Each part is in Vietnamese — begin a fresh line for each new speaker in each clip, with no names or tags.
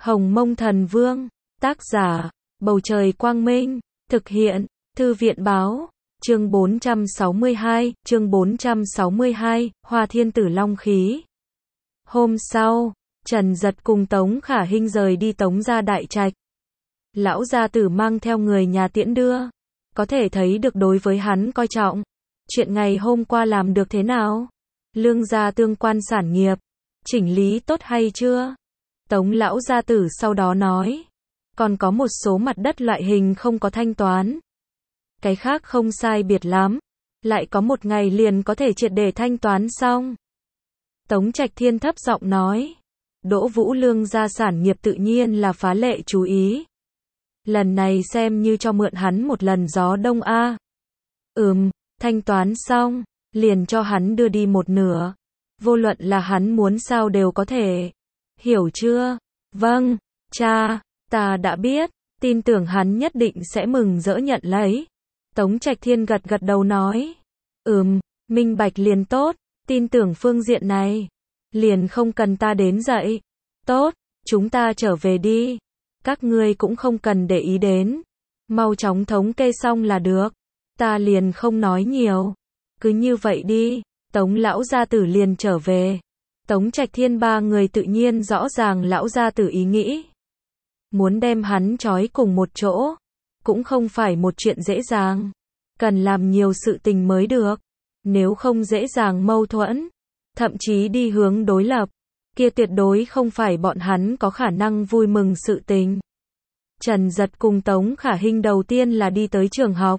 Hồng Mông Thần Vương, tác giả, Bầu Trời Quang Minh, thực hiện, Thư viện Báo, chương 462, Hoa Thiên Tử Long Khí. Hôm sau, Trần Dật cùng Tống Khả Hinh rời đi Tống gia đại trạch. Lão gia tử mang theo người nhà tiễn đưa, có thể thấy được đối với hắn coi trọng. Chuyện ngày hôm qua làm được thế nào? Lương gia tương quan sản nghiệp, chỉnh lý tốt hay chưa? Tống lão gia tử sau đó nói, còn có một số mặt đất loại hình không có thanh toán. Cái khác không sai biệt lắm, lại có một ngày liền có thể triệt để thanh toán xong. Tống Trạch Thiên thấp giọng nói, Đỗ Vũ Lương gia sản nghiệp tự nhiên là phá lệ chú ý. Lần này xem như cho mượn hắn một lần gió đông a. Thanh toán xong, liền cho hắn đưa đi một nửa. Vô luận là hắn muốn sao đều có thể. Hiểu chưa? Vâng, cha, ta đã biết, tin tưởng hắn nhất định sẽ mừng rỡ nhận lấy. Tống Trạch Thiên gật gật đầu nói, minh bạch liền tốt, tin tưởng phương diện này, liền không cần ta đến dậy. Tốt, chúng ta trở về đi, các ngươi cũng không cần để ý đến, mau chóng thống kê xong là được, ta liền không nói nhiều, cứ như vậy đi. Tống lão gia tử liền trở về. Tống Trạch Thiên ba người tự nhiên rõ ràng lão gia tử ý nghĩ. Muốn đem hắn trói cùng một chỗ, cũng không phải một chuyện dễ dàng. Cần làm nhiều sự tình mới được. Nếu không dễ dàng mâu thuẫn, thậm chí đi hướng đối lập, kia tuyệt đối không phải bọn hắn có khả năng vui mừng sự tình. Trần Dật cùng Tống Khả Hinh đầu tiên là đi tới trường học.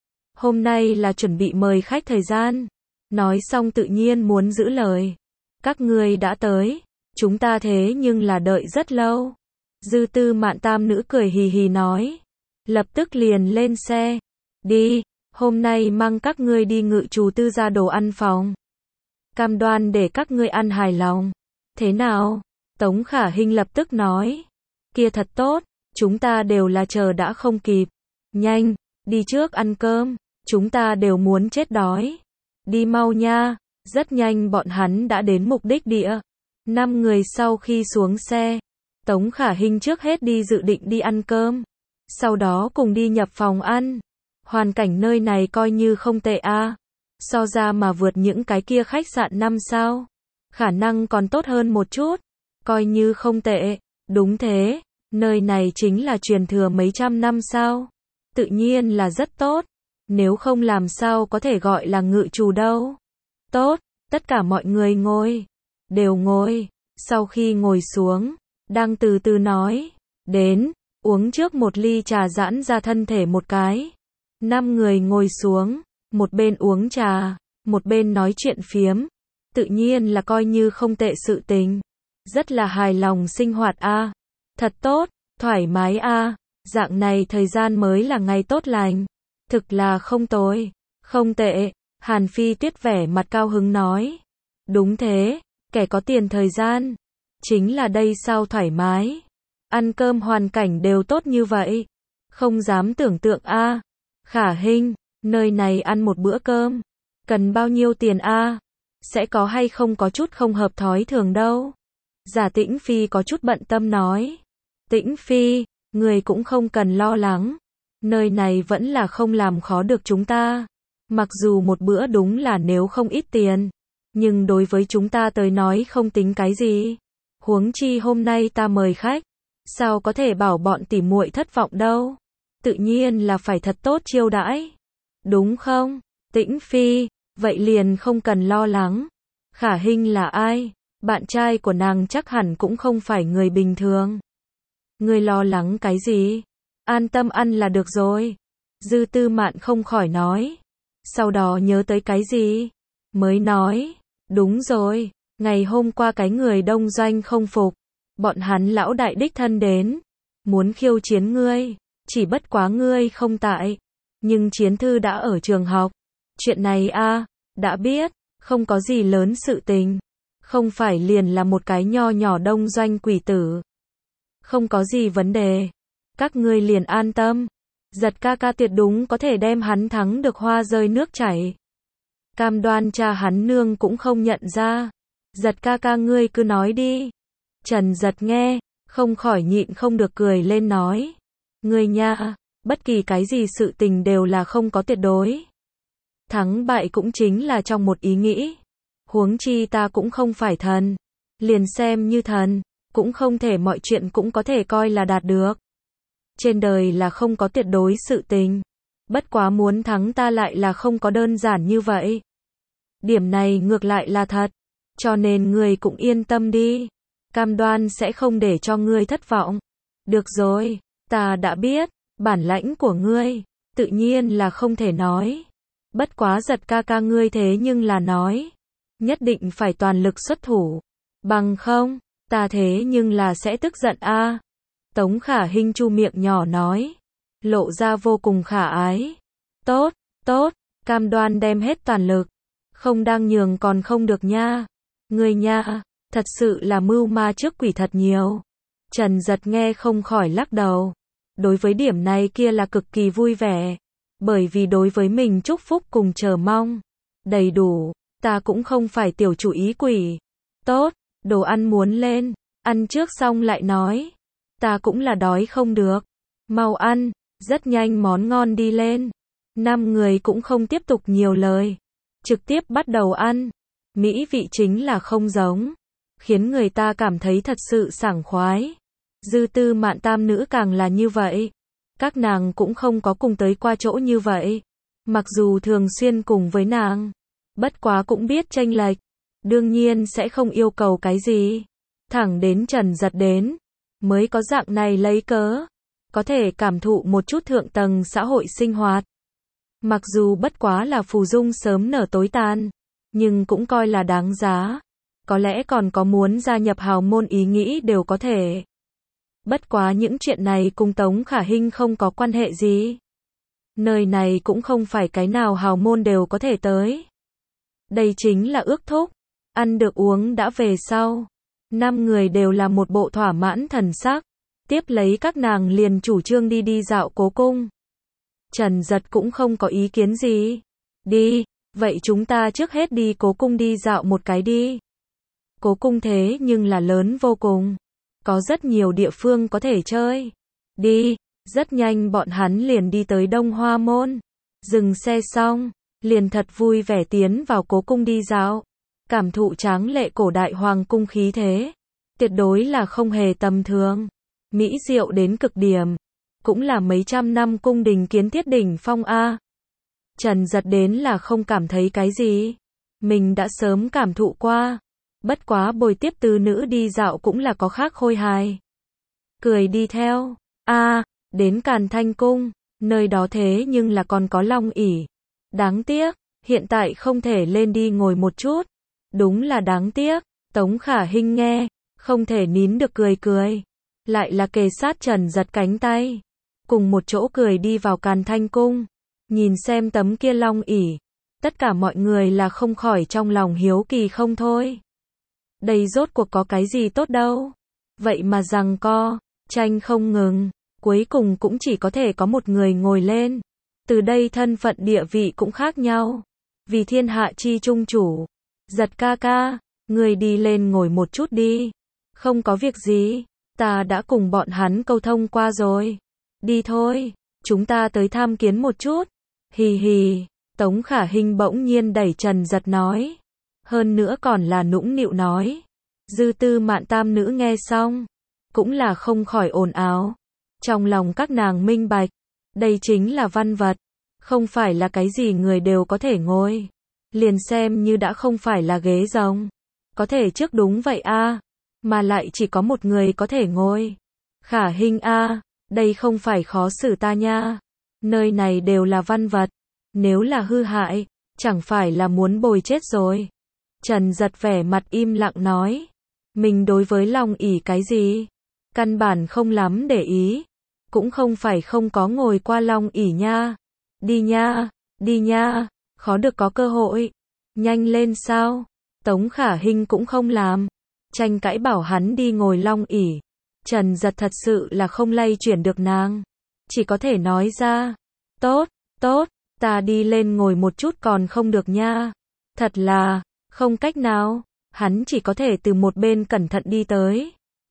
Hôm nay là chuẩn bị mời khách thời gian. Nói xong tự nhiên muốn giữ lời. Các ngươi đã tới, chúng ta thế nhưng là đợi rất lâu. Dư Tư Mạn tam nữ cười hì hì nói. Lập tức liền lên xe. Đi, hôm nay mang các ngươi đi Ngự Trù Tư gia đồ ăn phòng. Cam đoan để các ngươi ăn hài lòng. Thế nào? Tống Khả Hinh lập tức nói. Kia thật tốt, chúng ta đều là chờ đã không kịp. Nhanh, đi trước ăn cơm, chúng ta đều muốn chết đói. Đi mau nha. Rất nhanh bọn hắn đã đến mục đích địa. 5 người sau khi xuống xe, Tống Khả Hinh trước hết đi dự định đi ăn cơm, sau đó cùng đi nhập phòng ăn. Hoàn cảnh nơi này coi như không tệ a. So ra mà vượt những cái kia khách sạn 5 sao. Khả năng còn tốt hơn một chút. Coi như không tệ. Đúng thế, nơi này chính là truyền thừa mấy trăm năm sao. Tự nhiên là rất tốt. Nếu không làm sao có thể gọi là ngự trù đâu. Tốt, tất cả mọi người ngồi. Đều ngồi. Sau khi ngồi xuống, đang từ từ nói. Đến, uống trước một ly trà giãn ra thân thể một cái. 5 người ngồi xuống, một bên uống trà, một bên nói chuyện phiếm. Tự nhiên là coi như không tệ sự tình. Rất là hài lòng sinh hoạt a. Thật tốt, thoải mái a. Dạng này thời gian mới là ngày tốt lành. Thực là không tồi, không tệ. Hàn Phi Tuyết vẻ mặt cao hứng nói. Đúng thế, kẻ có tiền thời gian. Chính là đây sao thoải mái. Ăn cơm hoàn cảnh đều tốt như vậy. Không dám tưởng tượng a. Khả Hinh, nơi này ăn một bữa cơm. Cần bao nhiêu tiền a? Sẽ có hay không có chút không hợp thói thường đâu. Giả Tĩnh Phi có chút bận tâm nói. Tĩnh Phi, người cũng không cần lo lắng. Nơi này vẫn là không làm khó được chúng ta. Mặc dù một bữa đúng là nếu không ít tiền, nhưng đối với chúng ta tới nói không tính cái gì. Huống chi hôm nay ta mời khách, sao có thể bảo bọn tỉ muội thất vọng đâu. Tự nhiên là phải thật tốt chiêu đãi. Đúng không? Tĩnh Phi, vậy liền không cần lo lắng. Khả Hinh là ai? Bạn trai của nàng chắc hẳn cũng không phải người bình thường. Ngươi lo lắng cái gì? An tâm ăn là được rồi. Dư Tư Mạn không khỏi nói. Sau đó nhớ tới cái gì? Mới nói. Đúng rồi, ngày hôm qua cái người đông doanh không phục. Bọn hắn lão đại đích thân đến. Muốn khiêu chiến ngươi. Chỉ bất quá ngươi không tại. Nhưng chiến thư đã ở trường học. Chuyện này a, đã biết. Không có gì lớn sự tình. Không phải liền là một cái nho nhỏ đông doanh quỷ tử. Không có gì vấn đề. Các ngươi liền an tâm. Giật ca ca tuyệt đúng có thể đem hắn thắng được hoa rơi nước chảy. Cam đoan cha hắn nương cũng không nhận ra. Giật ca ca ngươi cứ nói đi. Trần Dật nghe, không khỏi nhịn không được cười lên nói. Ngươi nha, bất kỳ cái gì sự tình đều là không có tuyệt đối. Thắng bại cũng chính là trong một ý nghĩ. Huống chi ta cũng không phải thần. Liền xem như thần, cũng không thể mọi chuyện cũng có thể coi là đạt được. Trên đời là không có tuyệt đối sự tình. Bất quá muốn thắng ta lại là không có đơn giản như vậy. Điểm này ngược lại là thật. Cho nên ngươi cũng yên tâm đi. Cam đoan sẽ không để cho ngươi thất vọng. Được rồi, ta đã biết, bản lãnh của ngươi, tự nhiên là không thể nói. Bất quá Giật ca ca ngươi thế nhưng là nói. Nhất định phải toàn lực xuất thủ. Bằng không, ta thế nhưng là sẽ tức giận a. Tống Khả Hinh chu miệng nhỏ nói. Lộ ra vô cùng khả ái. Tốt, tốt, cam đoan đem hết toàn lực. Không đang nhường còn không được nha. Ngươi nha, thật sự là mưu ma trước quỷ thật nhiều. Trần Giật nghe không khỏi lắc đầu. Đối với điểm này kia là cực kỳ vui vẻ. Bởi vì đối với mình chúc phúc cùng chờ mong. Đầy đủ, ta cũng không phải tiểu chủ ý quỷ. Tốt, đồ ăn muốn lên, ăn trước xong lại nói. Ta cũng là đói không được. Mau ăn, rất nhanh món ngon đi lên. 5 người cũng không tiếp tục nhiều lời. Trực tiếp bắt đầu ăn. Mỹ vị chính là không giống. Khiến người ta cảm thấy thật sự sảng khoái. Dư Tư Mạn tam nữ càng là như vậy. Các nàng cũng không có cùng tới qua chỗ như vậy. Mặc dù thường xuyên cùng với nàng. Bất quá cũng biết chênh lệch. Đương nhiên sẽ không yêu cầu cái gì. Thẳng đến Trần Giật đến. Mới có dạng này lấy cớ. Có thể cảm thụ một chút thượng tầng xã hội sinh hoạt. Mặc dù bất quá là phù dung sớm nở tối tàn. Nhưng cũng coi là đáng giá. Có lẽ còn có muốn gia nhập hào môn ý nghĩ đều có thể. Bất quá những chuyện này cùng Tống Khả Hinh không có quan hệ gì. Nơi này cũng không phải cái nào hào môn đều có thể tới. Đây chính là ước thúc. Ăn được uống đã về sau. 5 người đều là một bộ thỏa mãn thần sắc. Tiếp lấy các nàng liền chủ trương đi dạo cố cung. Trần Giật cũng không có ý kiến gì. Đi, vậy chúng ta trước hết đi cố cung đi dạo một cái đi. Cố cung thế nhưng là lớn vô cùng. Có rất nhiều địa phương có thể chơi. Đi, rất nhanh bọn hắn liền đi tới Đông Hoa Môn. Dừng xe xong, liền thật vui vẻ tiến vào cố cung đi dạo. Cảm thụ tráng lệ cổ đại hoàng cung khí thế. Tuyệt đối là không hề tầm thường. Mỹ diệu đến cực điểm. Cũng là mấy trăm năm cung đình kiến thiết đỉnh phong A. Trần Giật đến là không cảm thấy cái gì. Mình đã sớm cảm thụ qua. Bất quá bồi tiếp tứ nữ đi dạo cũng là có khác khôi hài. Cười đi theo. Đến Càn Thanh Cung. Nơi đó thế nhưng là còn có long ỷ. Đáng tiếc, hiện tại không thể lên đi ngồi một chút. Đúng là đáng tiếc. Tống Khả Hinh nghe, không thể nín được cười. Lại là kề sát Trần Giật cánh tay. Cùng một chỗ cười đi vào Càn Thanh Cung. Nhìn xem tấm kia long ỷ. Tất cả mọi người là không khỏi trong lòng hiếu kỳ không thôi. Đây rốt cuộc có cái gì tốt đâu. Vậy mà giằng co, tranh không ngừng. Cuối cùng cũng chỉ có thể có một người ngồi lên. Từ đây thân phận địa vị cũng khác nhau. Vì thiên hạ chi trung chủ. Giật ca ca, người đi lên ngồi một chút đi. Không có việc gì, ta đã cùng bọn hắn câu thông qua rồi. Đi thôi, chúng ta tới tham kiến một chút. Hì hì, Tống Khả Hinh bỗng nhiên đẩy Trần Giật nói. Hơn nữa còn là nũng nịu nói. Dư Tư Mạn tam nữ nghe xong, cũng là không khỏi ồn ào. Trong lòng các nàng minh bạch, đây chính là văn vật, không phải là cái gì người đều có thể ngồi. Liền xem như đã không phải là ghế rồng. Có thể trước đúng vậy a, mà lại chỉ có một người có thể ngồi. Khả Hinh a, đây không phải khó xử ta nha. Nơi này đều là văn vật, nếu là hư hại, chẳng phải là muốn bồi chết rồi. Trần Giật vẻ mặt im lặng nói. Mình đối với long ỷ cái gì? Căn bản không lắm để ý. Cũng không phải không có ngồi qua long ỷ nha. Đi nha, khó được có cơ hội. Nhanh lên sao? Tống Khả Hinh cũng không làm. Tranh cãi bảo hắn đi ngồi long ỷ. Trần Giật thật sự là không lay chuyển được nàng. Chỉ có thể nói ra. Tốt, ta đi lên ngồi một chút còn không được nha. Thật là, không cách nào. Hắn chỉ có thể từ một bên cẩn thận đi tới.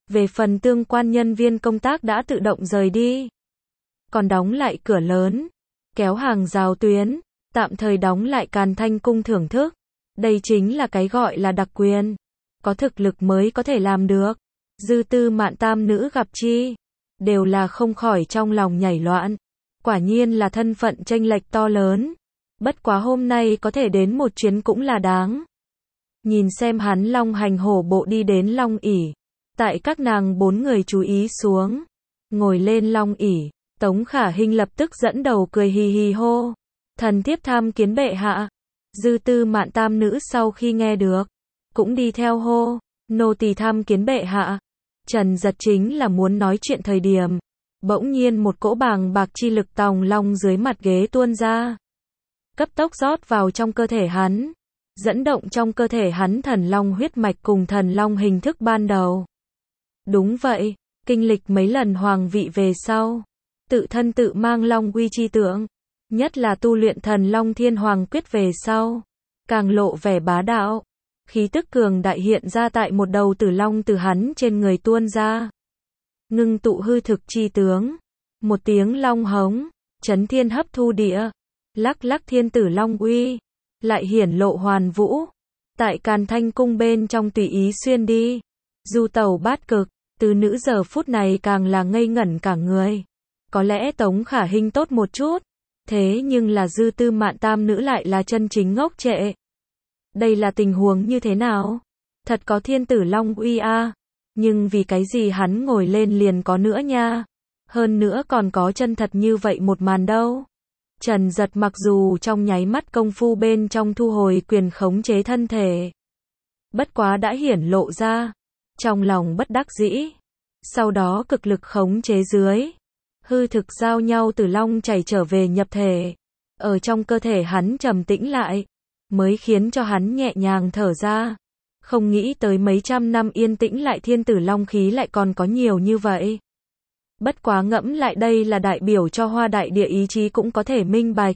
Về phần tương quan nhân viên công tác đã tự động rời đi. Còn đóng lại cửa lớn, kéo hàng rào tuyến, tạm thời đóng lại Càn Thanh Cung thưởng thức. Đây chính là cái gọi là đặc quyền. Có thực lực mới có thể làm được. Dư Tư Mạn tam nữ gặp chi, đều là không khỏi trong lòng nhảy loạn. Quả nhiên là thân phận chênh lệch to lớn. Bất quá hôm nay có thể đến một chuyến cũng là đáng. Nhìn xem hắn long hành hổ bộ đi đến long ỷ. Tại các nàng 4 người chú ý xuống. Ngồi lên long ỷ, Tống Khả Hinh lập tức dẫn đầu cười hì hì hô. Thần thiếp tham kiến bệ hạ. Dư Tư Mạn tam nữ sau khi nghe được, cũng đi theo hô. Nô tỳ tham kiến bệ hạ. Trần Giật chính là muốn nói chuyện thời điểm. Bỗng nhiên một cỗ bàng bạc chi lực tòng long dưới mặt ghế tuôn ra. Cấp tốc rót vào trong cơ thể hắn. Dẫn động trong cơ thể hắn thần long huyết mạch cùng thần long hình thức ban đầu. Đúng vậy, kinh lịch mấy lần hoàng vị về sau. Tự thân tự mang long uy chi tượng. Nhất là tu luyện thần long thiên hoàng quyết về sau. Càng lộ vẻ bá đạo. Khí tức cường đại hiện ra tại một đầu tử long từ hắn trên người tuôn ra. Ngưng tụ hư thực chi tướng. Một tiếng long hống, chấn thiên hấp thu địa. Lắc lắc thiên tử long uy. Lại hiển lộ hoàn vũ. Tại Càn Thanh Cung bên trong tùy ý xuyên đi. Du tẩu bát cực, từ nữ giờ phút này càng là ngây ngẩn cả người. Có lẽ Tống Khả Hinh tốt một chút. Thế nhưng là Dư Tư Mạn tam nữ lại là chân chính ngốc trệ. Đây là tình huống như thế nào? Thật có thiên tử long uy a. Nhưng vì cái gì hắn ngồi lên liền có nữa nha. Hơn nữa còn có chân thật như vậy một màn đâu. Trần Giật mặc dù trong nháy mắt công phu bên trong thu hồi quyền khống chế thân thể. Bất quá đã hiển lộ ra. Trong lòng bất đắc dĩ. Sau đó cực lực khống chế dưới. Hư thực giao nhau từ long chảy trở về nhập thể. Ở trong cơ thể hắn trầm tĩnh lại. Mới khiến cho hắn nhẹ nhàng thở ra. Không nghĩ tới mấy trăm năm yên tĩnh lại thiên tử long khí lại còn có nhiều như vậy. Bất quá ngẫm lại đây là đại biểu cho Hoa Đại Địa ý chí cũng có thể minh bạch.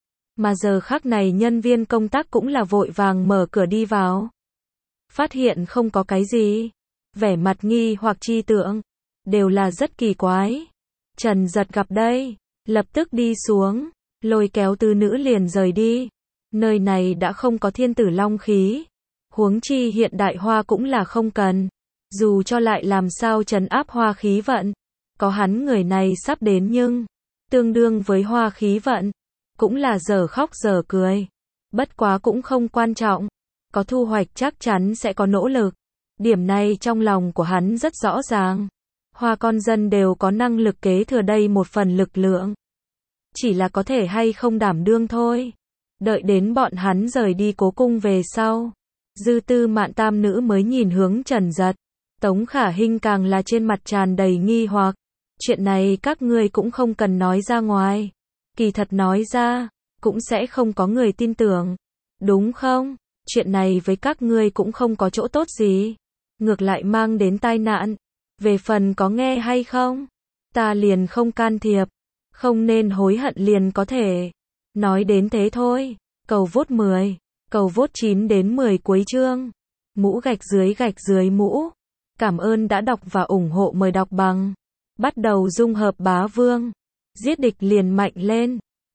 Mà giờ khắc này nhân viên công tác cũng là vội vàng mở cửa đi vào. Phát hiện không có cái gì. Vẻ mặt nghi hoặc chi tượng. Đều là rất kỳ quái. Trần Giật gặp đây. Lập tức đi xuống. Lôi kéo tứ nữ liền rời đi. Nơi này đã không có thiên tử long khí. Huống chi hiện đại hoa cũng là không cần. Dù cho lại làm sao trấn áp hoa khí vận. Có hắn người này sắp đến nhưng. Tương đương với hoa khí vận. Cũng là giờ khóc giờ cười. Bất quá cũng không quan trọng. Có thu hoạch chắc chắn sẽ có nỗ lực. Điểm này trong lòng của hắn rất rõ ràng. Hoa con dân đều có năng lực kế thừa đây một phần lực lượng. Chỉ là có thể hay không đảm đương thôi. Đợi đến bọn hắn rời đi cố cung về sau. Dư Tư Mạn tam nữ mới nhìn hướng Trần Giật. Tống Khả Hinh càng là trên mặt tràn đầy nghi hoặc. Chuyện này các ngươi cũng không cần nói ra ngoài. Kỳ thật nói ra, cũng sẽ không có người tin tưởng. Đúng không? Chuyện này với các ngươi cũng không có chỗ tốt gì. Ngược lại mang đến tai nạn. Về phần có nghe hay không? Ta liền không can thiệp. Không nên hối hận liền có thể. Nói đến thế thôi. Cầu vote 10. Cầu vote 9 đến 10 cuối chương. Mũ gạch dưới mũ. Cảm ơn đã đọc và ủng hộ, mời đọc bằng. Bắt đầu dung hợp bá vương. Giết địch liền mạnh lên.